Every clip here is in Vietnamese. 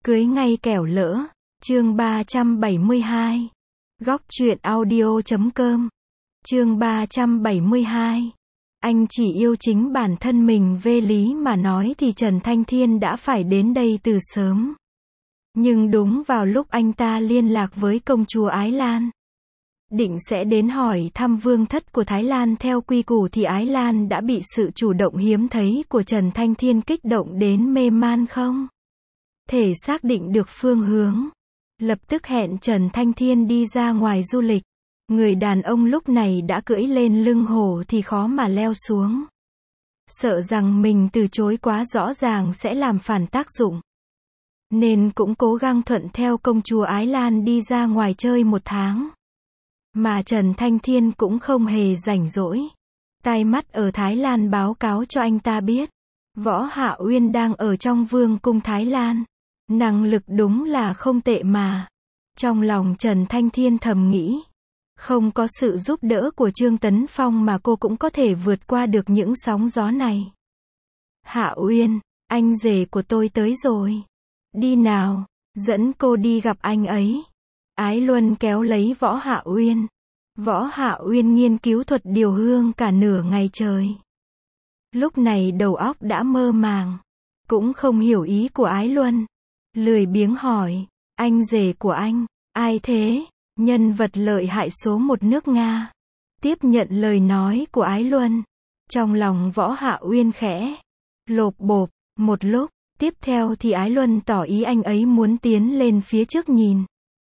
Cưới ngay kẻo lỡ. Chương 372. Góc truyện audio.com. Chương 372. Anh chỉ yêu chính bản thân mình, về lý mà nói thì Trần Thanh Thiên đã phải đến đây từ sớm. Nhưng đúng vào lúc anh ta liên lạc với công chúa Ái Lan, định sẽ đến hỏi thăm vương thất của Thái Lan theo quy củ, thì Ái Lan đã bị sự chủ động hiếm thấy của Trần Thanh Thiên kích động đến mê man không thể xác định được phương hướng. Lập tức hẹn Trần Thanh Thiên đi ra ngoài du lịch. Người đàn ông lúc này đã cưỡi lên lưng hổ thì khó mà leo xuống. Sợ rằng mình từ chối quá rõ ràng sẽ làm phản tác dụng, nên cũng cố gắng thuận theo công chúa Ái Lan đi ra ngoài chơi 1 tháng. Mà Trần Thanh Thiên cũng không hề rảnh rỗi. Tai mắt ở Thái Lan báo cáo cho anh ta biết, Võ Hạ Uyên đang ở trong vương cung Thái Lan. Năng lực đúng là không tệ mà. Trong lòng Trần Thanh Thiên thầm nghĩ, không có sự giúp đỡ của Trương Tấn Phong mà cô cũng có thể vượt qua được những sóng gió này. Hạ Uyên, anh rể của tôi tới rồi. Đi nào, dẫn cô đi gặp anh ấy. Ái Luân kéo lấy Võ Hạ Uyên. Võ Hạ Uyên nghiên cứu thuật điều hương cả nửa ngày trời. Lúc này đầu óc đã mơ màng, cũng không hiểu ý của Ái Luân. Lười biếng hỏi, anh rể của anh, ai thế? Nhân vật lợi hại số 1 nước Nga. Tiếp nhận lời nói của Ái Luân, trong lòng Võ Hạ Uyên khẽ lộp bộp một lúc. Tiếp theo thì Ái Luân tỏ ý anh ấy muốn tiến lên phía trước nhìn.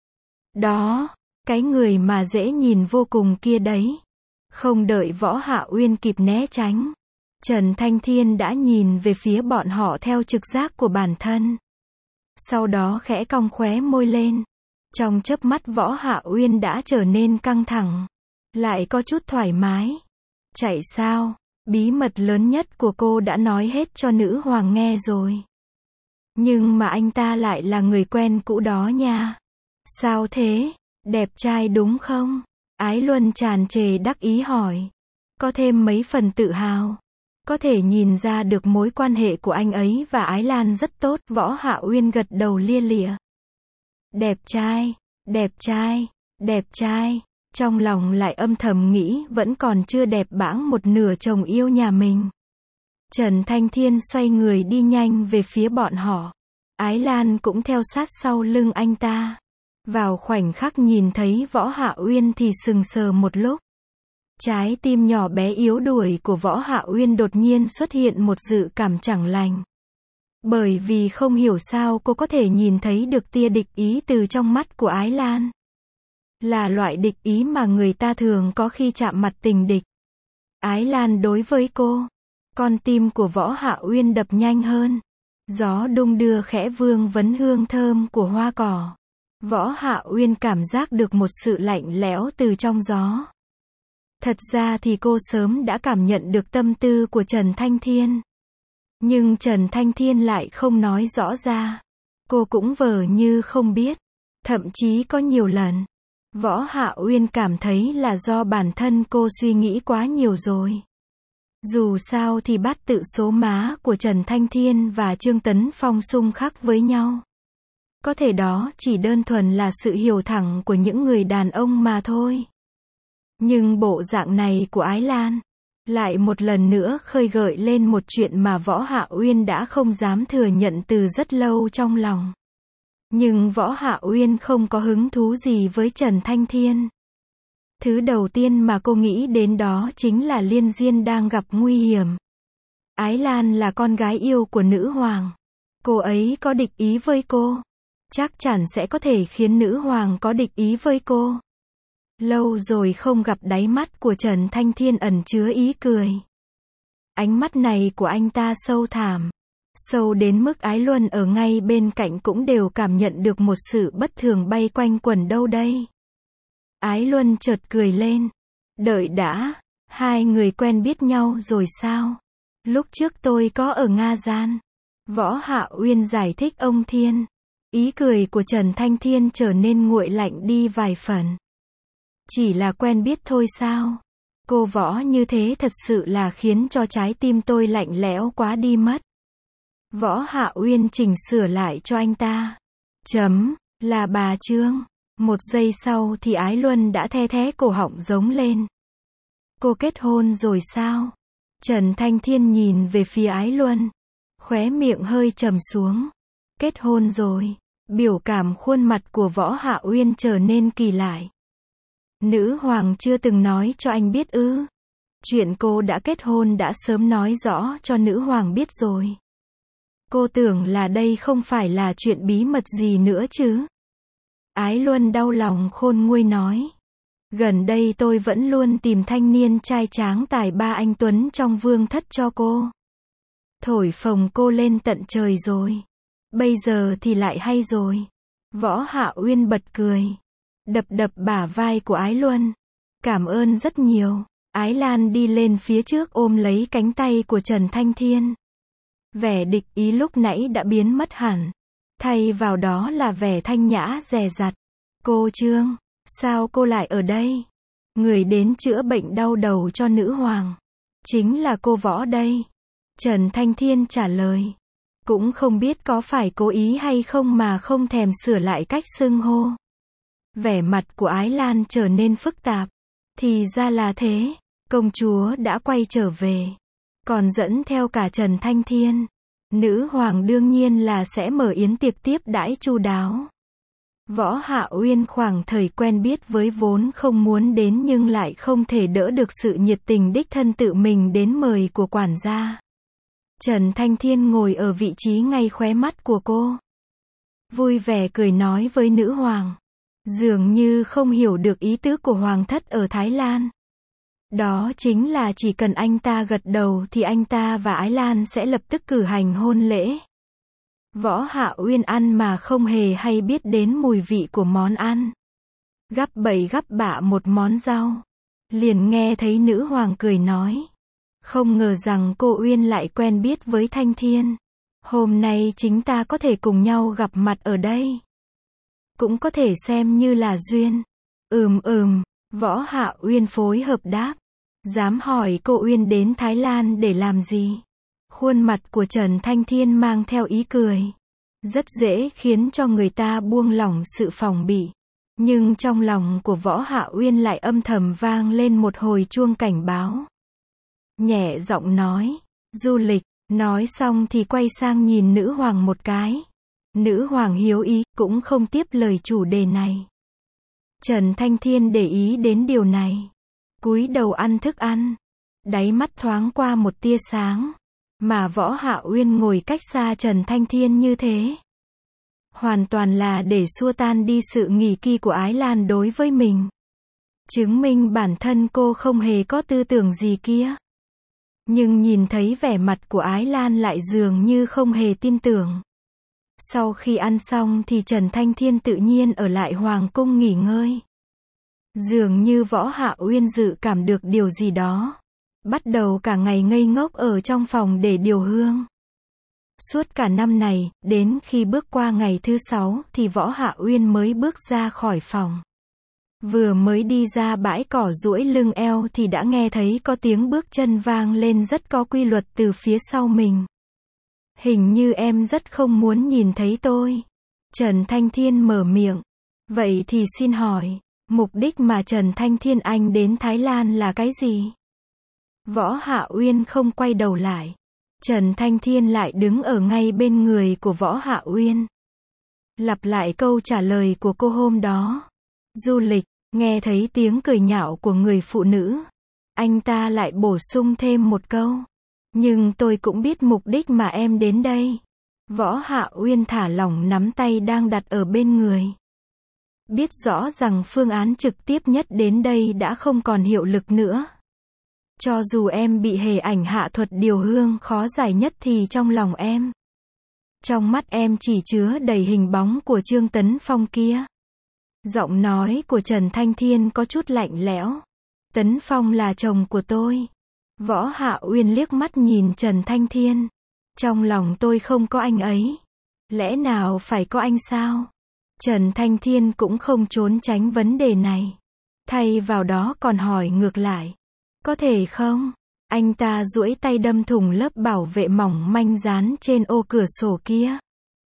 Đó, cái người mà dễ nhìn vô cùng kia đấy. Không đợi Võ Hạ Uyên kịp né tránh, Trần Thanh Thiên đã nhìn về phía bọn họ theo trực giác của bản thân. Sau đó khẽ cong khóe môi lên. Trong chớp mắt Võ Hạ Uyên đã trở nên căng thẳng, lại có chút thoải mái. Chạy sao? Bí mật lớn nhất của cô đã nói hết cho nữ hoàng nghe rồi. Nhưng mà anh ta lại là người quen cũ đó nha. Sao thế? Đẹp trai đúng không? Ái Luân tràn trề đắc ý hỏi. Có thêm mấy phần tự hào. Có thể nhìn ra được mối quan hệ của anh ấy và Ái Lan rất tốt. Võ Hạ Uyên gật đầu lia lịa. Đẹp trai, đẹp trai, đẹp trai. Trong lòng lại âm thầm nghĩ vẫn còn chưa đẹp bãng một nửa chồng yêu nhà mình. Trần Thanh Thiên xoay người đi nhanh về phía bọn họ. Ái Lan cũng theo sát sau lưng anh ta. Vào khoảnh khắc nhìn thấy Võ Hạ Uyên thì sừng sờ một lúc. Trái tim nhỏ bé yếu đuổi của Võ Hạ Uyên đột nhiên xuất hiện một dự cảm chẳng lành. Bởi vì không hiểu sao cô có thể nhìn thấy được tia địch ý từ trong mắt của Ái Lan. Là loại địch ý mà người ta thường có khi chạm mặt tình địch. Ái Lan đối với cô, con tim của Võ Hạ Uyên đập nhanh hơn. Gió đung đưa khẽ vương vấn hương thơm của hoa cỏ. Võ Hạ Uyên cảm giác được một sự lạnh lẽo từ trong gió. Thật ra thì cô sớm đã cảm nhận được tâm tư của Trần Thanh Thiên. Nhưng Trần Thanh Thiên lại không nói rõ ra. Cô cũng vờ như không biết. Thậm chí có nhiều lần, Võ Hạ Uyên cảm thấy là do bản thân cô suy nghĩ quá nhiều rồi. Dù sao thì bát tự số má của Trần Thanh Thiên và Trương Tấn Phong xung khắc với nhau. Có thể đó chỉ đơn thuần là sự hiểu thẳng của những người đàn ông mà thôi. Nhưng bộ dạng này của Ái Lan lại một lần nữa khơi gợi lên một chuyện mà Võ Hạ Uyên đã không dám thừa nhận từ rất lâu trong lòng. Nhưng Võ Hạ Uyên không có hứng thú gì với Trần Thanh Thiên. Thứ đầu tiên mà cô nghĩ đến đó chính là Liên Diên đang gặp nguy hiểm. Ái Lan là con gái yêu của nữ hoàng. Cô ấy có địch ý với cô, chắc chắn sẽ có thể khiến nữ hoàng có địch ý với cô. Lâu rồi không gặp, đáy mắt của Trần Thanh Thiên ẩn chứa ý cười. Ánh mắt này của anh ta sâu thẳm, sâu đến mức Ái Luân ở ngay bên cạnh cũng đều cảm nhận được một sự bất thường bay quanh quẩn đâu đây. Ái Luân chợt cười lên. Đợi đã, hai người quen biết nhau rồi sao? Lúc trước tôi có ở Nga Gian. Võ Hạ Uyên giải thích ông Thiên. Ý cười của Trần Thanh Thiên trở nên nguội lạnh đi vài phần. Chỉ là quen biết thôi sao? Cô Võ như thế thật sự là khiến cho trái tim tôi lạnh lẽo quá đi mất. Võ Hạ Uyên chỉnh sửa lại cho anh ta. Chấm, là bà Trương. Một giây sau thì Ái Luân đã the thé cổ họng giống lên. Cô kết hôn rồi sao? Trần Thanh Thiên nhìn về phía Ái Luân. Khóe miệng hơi trầm xuống. Kết hôn rồi. Biểu cảm khuôn mặt của Võ Hạ Uyên trở nên kỳ lạ. Nữ hoàng chưa từng nói cho anh biết ư? Chuyện cô đã kết hôn đã sớm nói rõ cho nữ hoàng biết rồi. Cô tưởng là đây không phải là chuyện bí mật gì nữa chứ? Ái Luân đau lòng khôn nguôi nói. Gần đây tôi vẫn luôn tìm thanh niên trai tráng tài ba anh tuấn trong vương thất cho cô. Thổi phồng cô lên tận trời rồi. Bây giờ thì lại hay rồi. Võ Hạ Uyên bật cười. Đập đập bả vai của Ái Luân. Cảm ơn rất nhiều. Ái Lan đi lên phía trước ôm lấy cánh tay của Trần Thanh Thiên. Vẻ địch ý lúc nãy đã biến mất hẳn. Thay vào đó là vẻ thanh nhã dè dặt. Cô Trương, sao cô lại ở đây? Người đến chữa bệnh đau đầu cho nữ hoàng. Chính là cô Võ đây. Trần Thanh Thiên trả lời. Cũng không biết có phải cố ý hay không mà không thèm sửa lại cách xưng hô. Vẻ mặt của Ái Lan trở nên phức tạp. Thì ra là thế. Công chúa đã quay trở về. Còn dẫn theo cả Trần Thanh Thiên. Nữ hoàng đương nhiên là sẽ mở yến tiệc tiếp đãi chu đáo. Võ Hạ Uyên khoảng thời quen biết với vốn không muốn đến nhưng lại không thể đỡ được sự nhiệt tình đích thân tự mình đến mời của quản gia. Trần Thanh Thiên ngồi ở vị trí ngay khóe mắt của cô. Vui vẻ cười nói với nữ hoàng. Dường như không hiểu được ý tứ của hoàng thất ở Thái Lan. Đó chính là chỉ cần anh ta gật đầu thì anh ta và Ái Lan sẽ lập tức cử hành hôn lễ. Võ Hạ Uyên ăn mà không hề hay biết đến mùi vị của món ăn. Gắp bậy gắp bạ một món rau. Liền nghe thấy nữ hoàng cười nói. Không ngờ rằng cô Uyên lại quen biết với Thanh Thiên. Hôm nay chính ta có thể cùng nhau gặp mặt ở đây. Cũng có thể xem như là duyên. Võ Hạ Uyên phối hợp đáp. Dám hỏi cô Uyên đến Thái Lan để làm gì? Khuôn mặt của Trần Thanh Thiên mang theo ý cười. Rất dễ khiến cho người ta buông lỏng sự phòng bị. Nhưng trong lòng của Võ Hạ Uyên lại âm thầm vang lên một hồi chuông cảnh báo. Nhẹ giọng nói. Du lịch. Nói xong thì quay sang nhìn nữ hoàng một cái. Nữ hoàng hiếu ý, cũng không tiếp lời chủ đề này. Trần Thanh Thiên để ý đến điều này. Cúi đầu ăn thức ăn. Đáy mắt thoáng qua một tia sáng. Mà Võ Hạ Uyên ngồi cách xa Trần Thanh Thiên như thế. Hoàn toàn là để xua tan đi sự nghi kỳ của Ái Lan đối với mình. Chứng minh bản thân cô không hề có tư tưởng gì kia. Nhưng nhìn thấy vẻ mặt của Ái Lan lại dường như không hề tin tưởng. Sau khi ăn xong thì Trần Thanh Thiên tự nhiên ở lại hoàng cung nghỉ ngơi. Dường như Võ Hạ Uyên dự cảm được điều gì đó. Bắt đầu cả ngày ngây ngốc ở trong phòng để điều hương. Suốt cả năm này, đến khi bước qua ngày thứ 6 thì Võ Hạ Uyên mới bước ra khỏi phòng. Vừa mới đi ra bãi cỏ duỗi lưng eo thì đã nghe thấy có tiếng bước chân vang lên rất có quy luật từ phía sau mình. Hình như em rất không muốn nhìn thấy tôi. Trần Thanh Thiên mở miệng. Vậy thì xin hỏi, mục đích mà Trần Thanh Thiên anh đến Thái Lan là cái gì? Võ Hạ Uyên không quay đầu lại. Trần Thanh Thiên lại đứng ở ngay bên người của Võ Hạ Uyên. Lặp lại câu trả lời của cô hôm đó. Du lịch. Nghe thấy tiếng cười nhạo của người phụ nữ. Anh ta lại bổ sung thêm một câu. Nhưng tôi cũng biết mục đích mà em đến đây. Võ Hạ Uyên thả lỏng nắm tay đang đặt ở bên người. Biết rõ rằng phương án trực tiếp nhất đến đây đã không còn hiệu lực nữa. Cho dù em bị hề ảnh hạ thuật điều hương khó giải nhất thì trong lòng em. Trong mắt em chỉ chứa đầy hình bóng của Trương Tấn Phong kia. Giọng nói của Trần Thanh Thiên có chút lạnh lẽo. Tấn Phong là chồng của tôi. Võ Hạ Uyên liếc mắt nhìn Trần Thanh Thiên. Trong lòng tôi không có anh ấy. Lẽ nào phải có anh sao? Trần Thanh Thiên cũng không trốn tránh vấn đề này. Thay vào đó còn hỏi ngược lại. Có thể không? Anh ta duỗi tay đâm thủng lớp bảo vệ mỏng manh dán trên ô cửa sổ kia.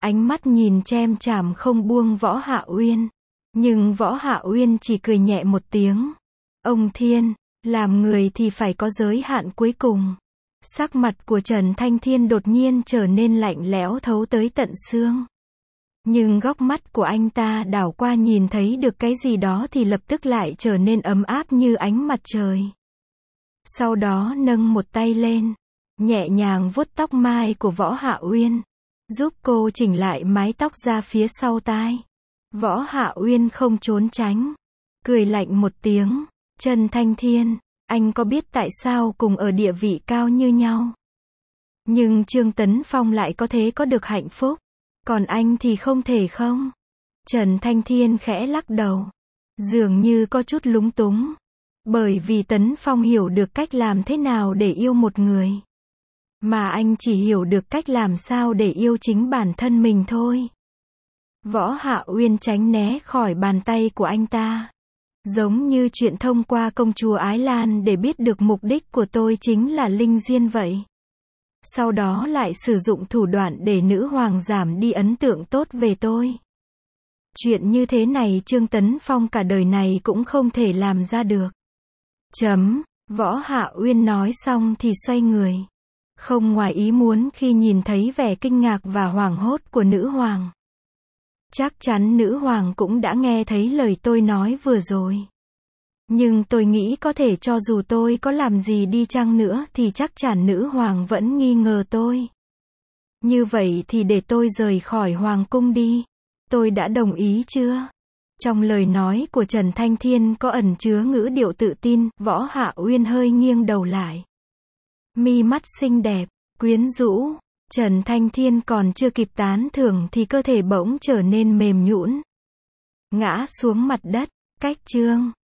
ánh mắt nhìn chem chàm không buông Võ Hạ Uyên. Nhưng Võ Hạ Uyên chỉ cười nhẹ một tiếng. Ông Thiên, làm người thì phải có giới hạn cuối cùng. Sắc mặt của Trần Thanh Thiên đột nhiên trở nên lạnh lẽo thấu tới tận xương. Nhưng góc mắt của anh ta đảo qua nhìn thấy được cái gì đó thì lập tức lại trở nên ấm áp như ánh mặt trời. Sau đó nâng một tay lên, nhẹ nhàng vuốt tóc mai của Võ Hạ Uyên, giúp cô chỉnh lại mái tóc ra phía sau tai. Võ Hạ Uyên không trốn tránh, cười lạnh một tiếng. Trần Thanh Thiên, anh có biết tại sao cùng ở địa vị cao như nhau, nhưng Trương Tấn Phong lại có thể có được hạnh phúc, còn anh thì không thể không? Trần Thanh Thiên khẽ lắc đầu, dường như có chút lúng túng, bởi vì Tấn Phong hiểu được cách làm thế nào để yêu một người, mà anh chỉ hiểu được cách làm sao để yêu chính bản thân mình thôi. Võ Hạ Uyên tránh né khỏi bàn tay của anh ta, giống như chuyện thông qua công chúa Ái Lan để biết được mục đích của tôi chính là linh diên vậy. Sau đó lại sử dụng thủ đoạn để nữ hoàng giảm đi ấn tượng tốt về tôi. Chuyện như thế này Trương Tấn Phong cả đời này cũng không thể làm ra được. Võ Hạ Uyên nói xong thì xoay người. Không ngoài ý muốn khi nhìn thấy vẻ kinh ngạc và hoảng hốt của nữ hoàng. Chắc chắn nữ hoàng cũng đã nghe thấy lời tôi nói vừa rồi. Nhưng tôi nghĩ có thể cho dù tôi có làm gì đi chăng nữa thì chắc chắn nữ hoàng vẫn nghi ngờ tôi. Như vậy thì để tôi rời khỏi hoàng cung đi. Tôi đã đồng ý chưa? Trong lời nói của Trần Thanh Thiên có ẩn chứa ngữ điệu tự tin. Võ Hạ Uyên hơi nghiêng đầu lại. Mi mắt xinh đẹp, quyến rũ. Trần Thanh Thiên còn chưa kịp tán thưởng thì cơ thể bỗng trở nên mềm nhũn, ngã xuống mặt đất. Cách chương